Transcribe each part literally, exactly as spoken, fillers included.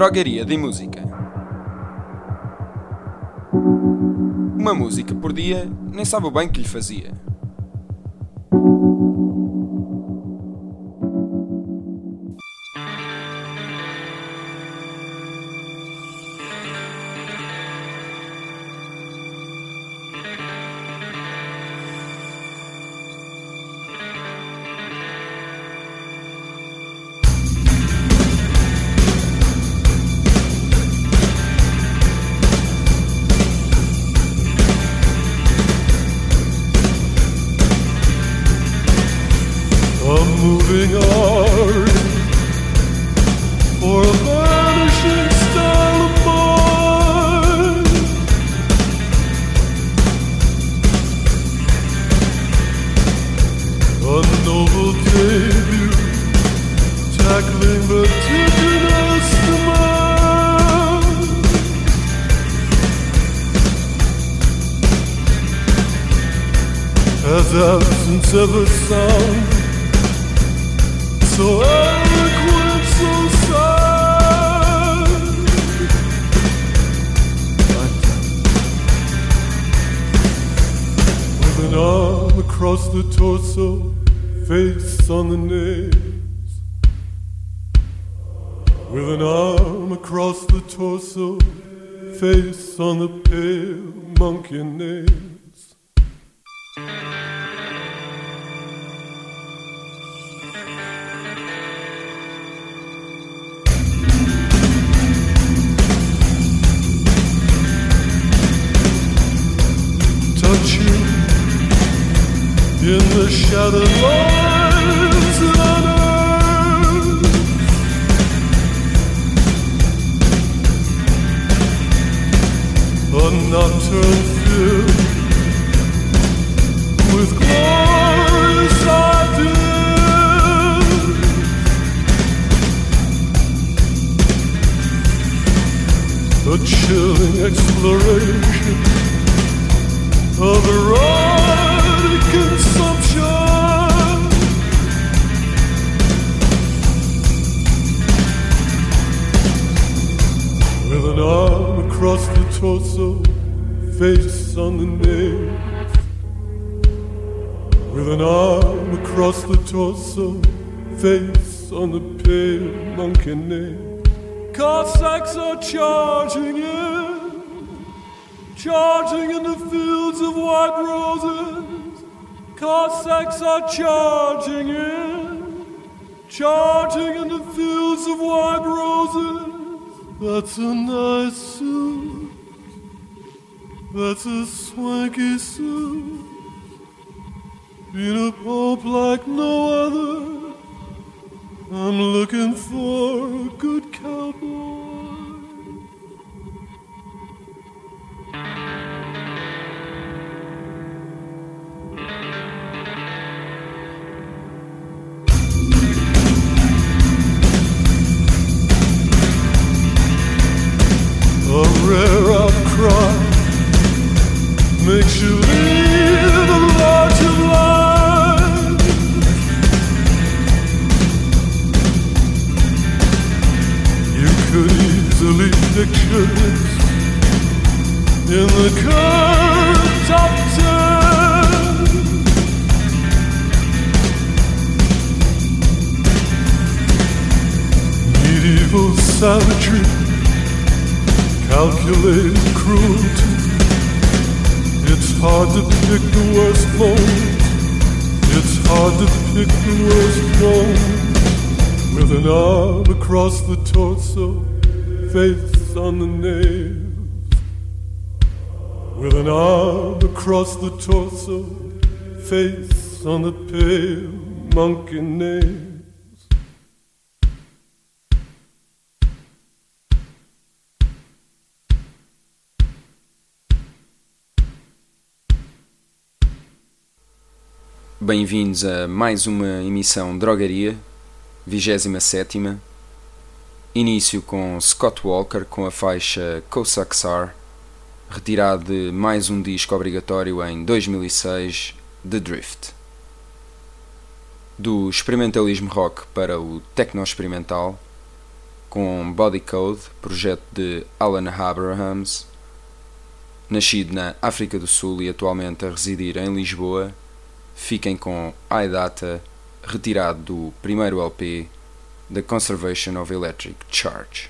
Drogaria de música. Uma música por dia, nem sabe o bem que lhe fazia. Moving on for a vanishing style of mine. A noble debut, tackling vertiginous demand. Has absence ever sound so eloquent, so sad? With an arm across the torso, face on the nails. With an arm across the torso, face on the pale monkey nails. Touch you in the shattered lines on earth. A nocturne filled with glorious ideas. A chilling exploration of erotic consumption. With an arm across the torso, face on the nails. With an arm across the torso, face on the pale monkey nails. Cossacks are charging in, charging in the fields of white roses. Cossacks are charging in, charging in the fields of white roses. That's a nice suit, that's a swanky suit, in a pulp like no other. I'm looking for a good cowboy. A rare outcry makes you leave a larger life. You could easily picture this in the current top ten. Medieval savagery, calculated cruelty. It's hard to pick the worst moment. It's hard to pick the worst moment. With an arm across the torso, face on the nails. With an arm across the torso, face on the pale monkey nails. Bem-vindos a mais uma emissão Drogaria, vigésima sétima. Início com Scott Walker com a faixa Cossacks Are, retirado de mais um disco obrigatório em dois mil e seis, The Drift. Do experimentalismo rock para o techno experimental, com Body Code, projeto de Alan Abrahams, nascido na África do Sul e atualmente a residir em Lisboa. Fiquem com iData, retirado do primeiro L P The Conservation of Electric Charge.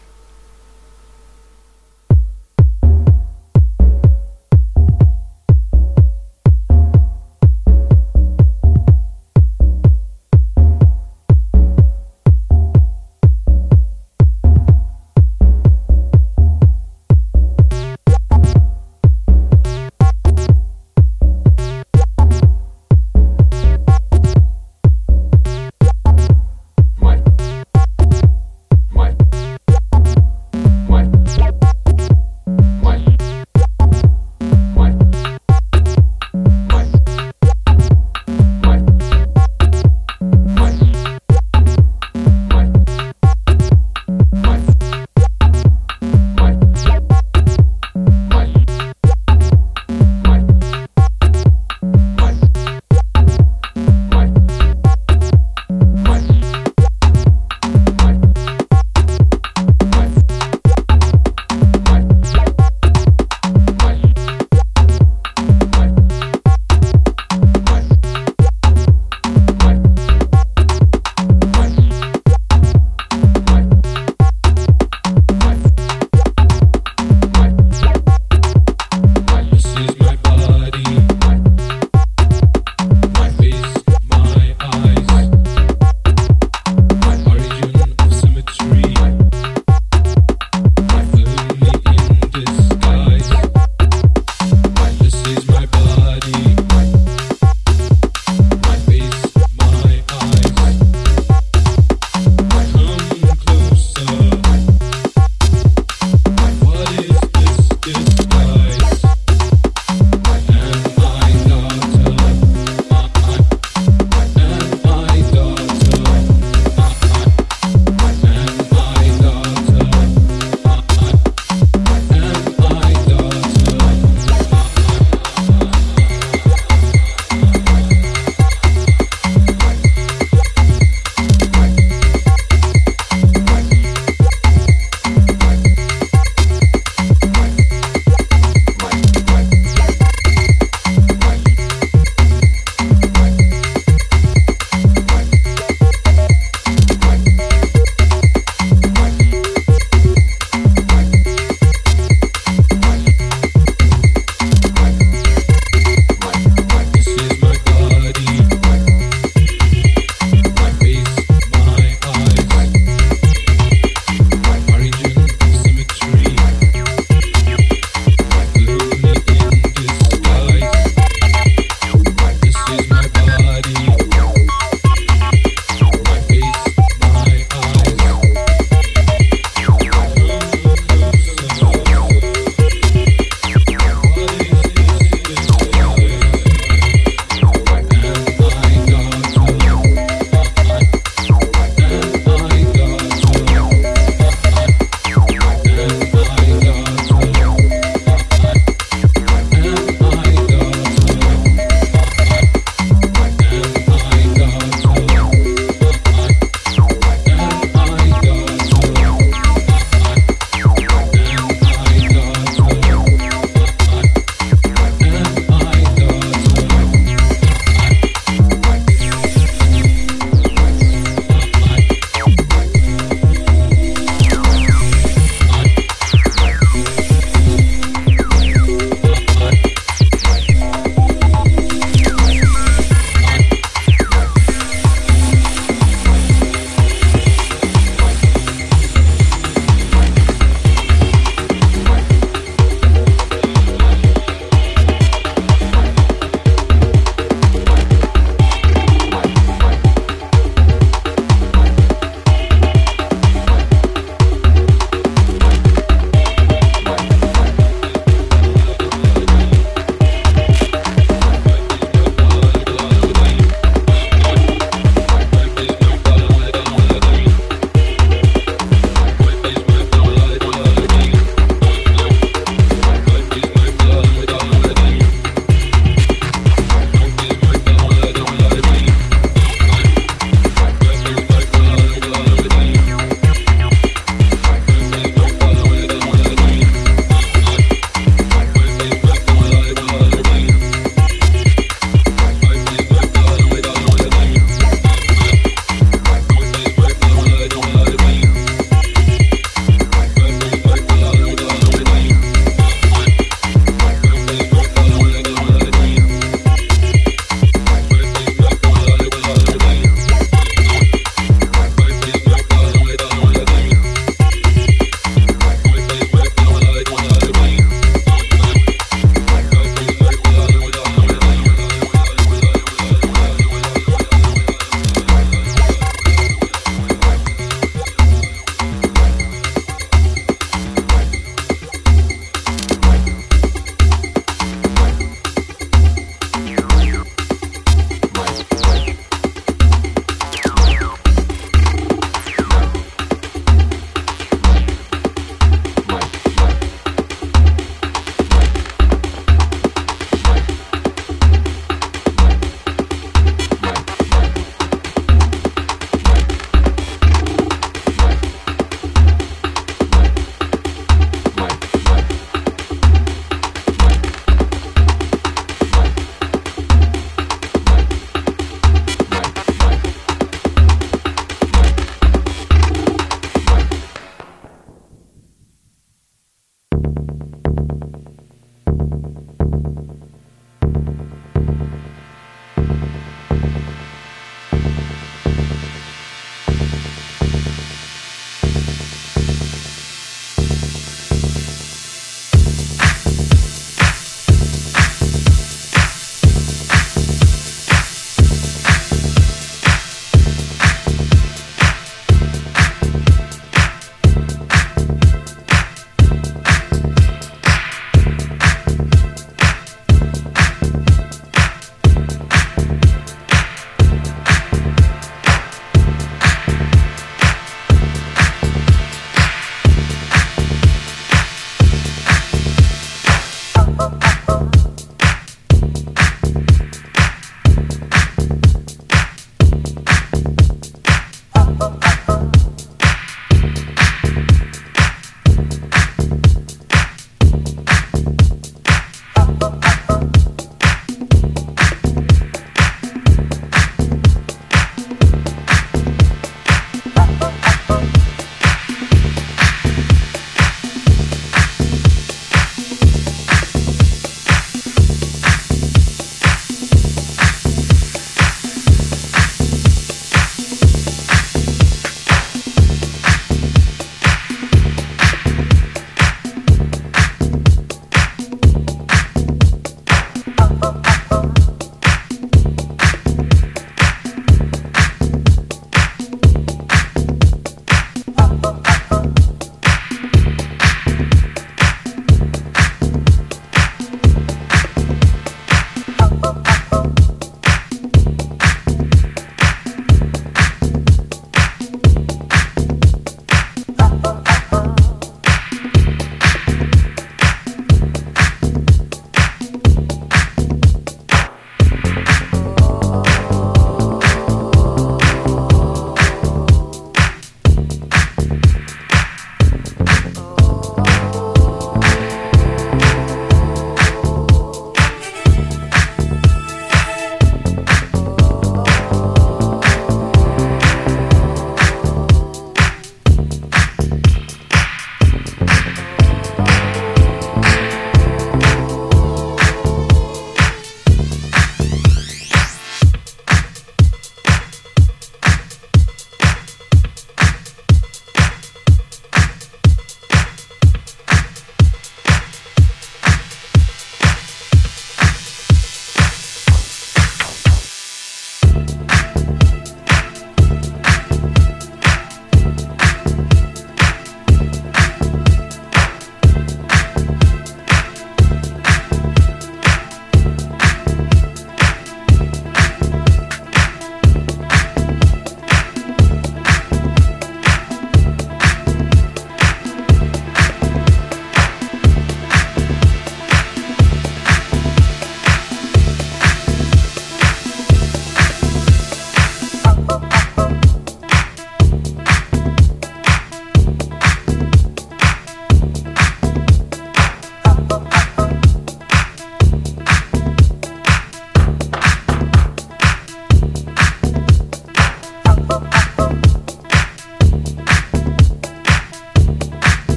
My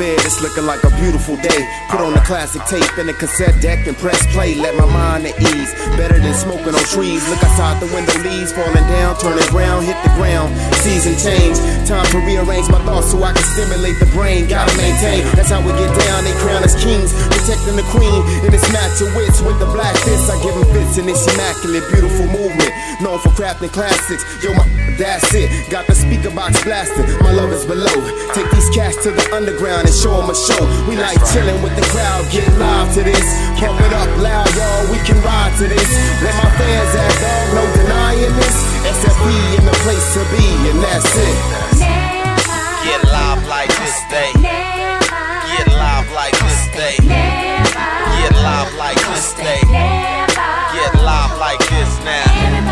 bed, it's looking like a beautiful day. Put on a classic tape and a cassette deck and press play. Let my mind at ease, better than smoking on trees. Look outside the window, leaves falling down, turning round, hit the ground. Season change, time to rearrange my thoughts so I can stimulate the brain. Gotta maintain, that's how we get down. They crown us kings, protecting the queen. In this match of wits with the black fist, I give them fits in this immaculate, beautiful movement. Known for crafting classics, yo, my, that's it. Got the speaker box blasting, my love is below. Take these cats to the underground and show them a show. We like chilling with the crowd, get live to this. Pump it up loud, y'all, we can ride to this. Where my fans at, dog, no denying this. S F P in the place to be, and that's it. Get live like this day. Get live like this day. Get live like this day. Get live like this now.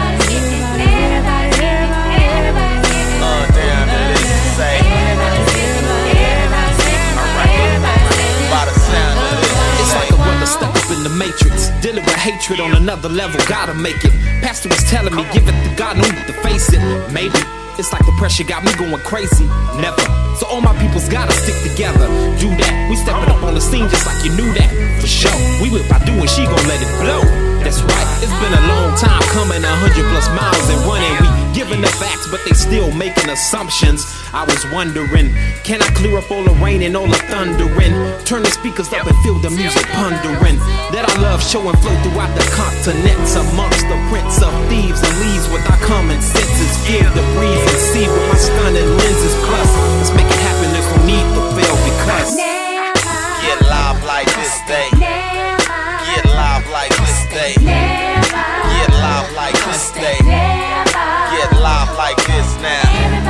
Uh, damn, it is to say. By the sound of this. It's like a brother stuck up in the matrix, dealing with hatred on another level, gotta make it. Pastor was telling me, give it to God, no need to face it. Maybe it's like the pressure got me going crazy. Never. So all my peoples gotta stick together. Do that. We stepping up on the scene just like you knew that. For sure. We with Badu and she gon' let it blow. That's right. It's been a long time coming, a hundred plus miles and running. We giving the facts, but they still making assumptions. I was wondering, can I clear up all the rain and all the thundering? Turn the speakers up and feel the music pondering. That I love show and flow throughout the continents. Amongst the prince of thieves and leaves with our common senses. Feel the breeze and see with my stunning lenses. Plus, let's make it happen, there's no need to fail because get live like this day. Get live like this day. Get live like this day. Get live like this now.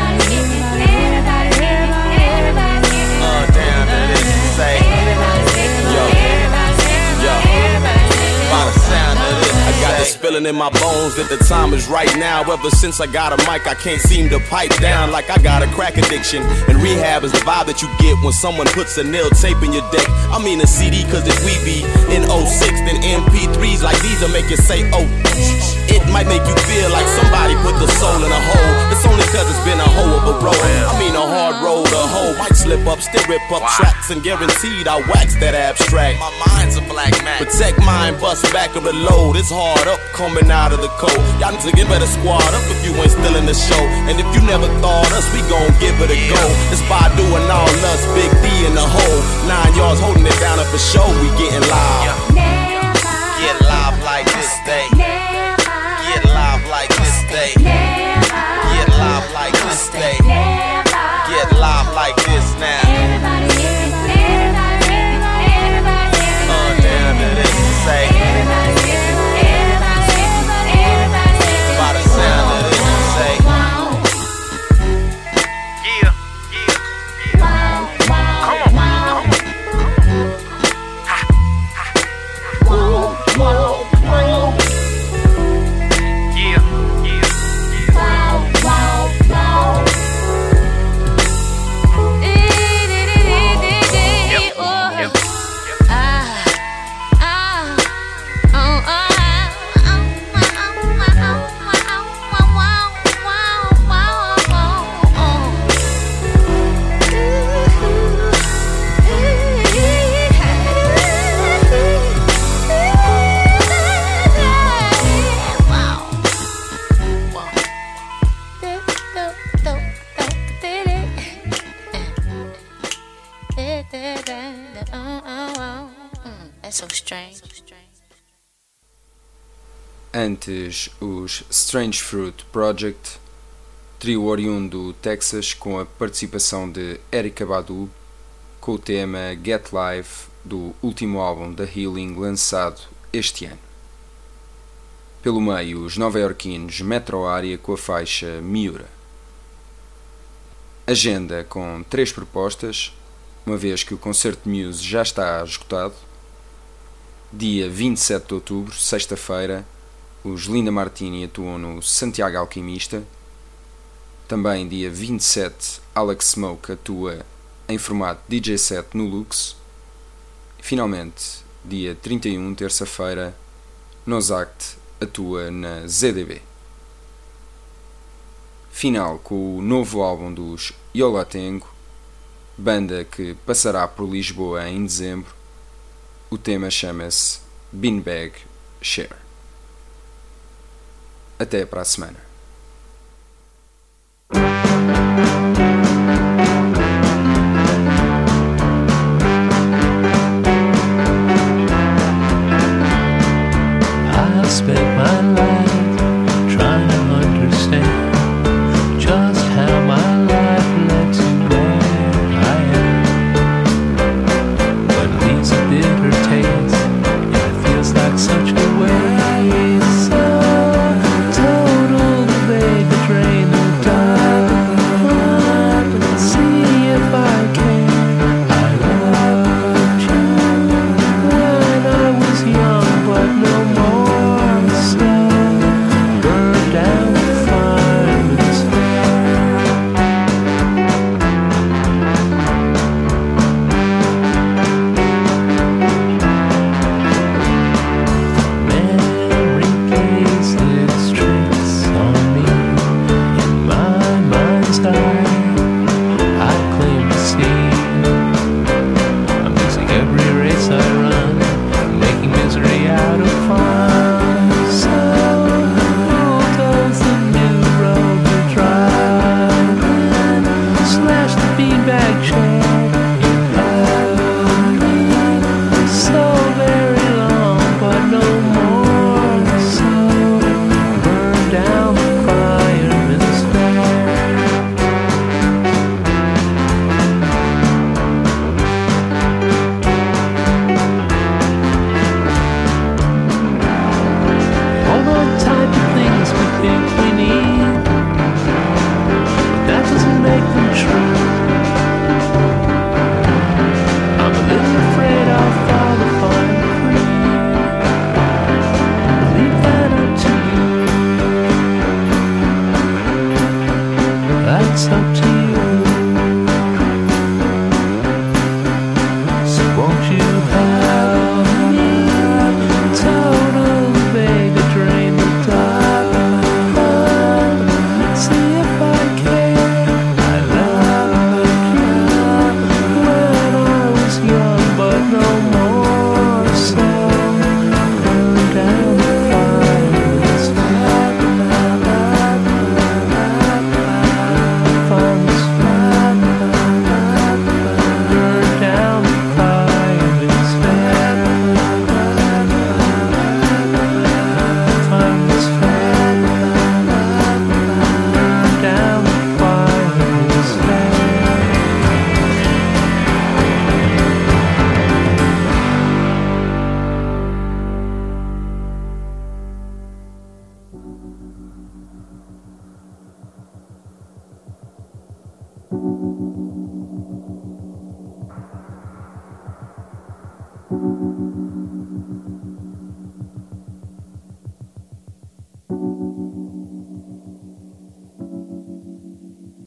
Uh, damn, it is to say. Yo, yo, by the sound of this. I got this feeling in my bones that the time is right now. Ever since I got a mic, I can't seem to pipe down like I got a crack addiction. And rehab is the vibe that you get when someone puts a nail tape in your deck. I mean a C D, cause if we be in oh six, then M P threes like these will make you say, oh. It might make you feel like somebody put the soul in a hole. It's only cause it's been a hoe of a road. I mean a hard road, a hoe might slip up, still rip up tracks, and guaranteed I'll wax that abstract. My mind's a black man. Protect mine, bust back of the load. It's hard up coming out of the cold. Y'all niggas better squad up if you ain't still in the show. And if you never thought us, we gon' give it a go. It's Badu and all us, Big D in the hole. Nine yards holding it down up for show, we getting live. Get live like this day. Get live like this day. Get live like this day. Get live like this now. Uh, damn, it is to say. By the sound of this to say. Yeah, yeah, yeah. Come on, come on. Ha, ha. Whoa, whoa, whoa. Antes, os Strange Fruit Project, trio oriundo do Texas com a participação de Erykah Badu, com o tema Get Live do último álbum da Healing lançado este ano. Pelo meio, os nova-iorquinos Metro Area com a faixa Miura. Agenda com três propostas, uma vez que o concerto de Muse já está esgotado. Dia vinte e sete de outubro, sexta-feira, os Linda Martini atuam no Santiago Alquimista. Também dia vinte e sete, Alex Smoke atua em formato D J set no Lux. E, finalmente, dia trinta e um, terça-feira, Nozact atua na Z D B. Final com o novo álbum dos Yo La Tengo, banda que passará por Lisboa em dezembro. O tema chama-se Beanbag Share. Até para a semana. I spent my life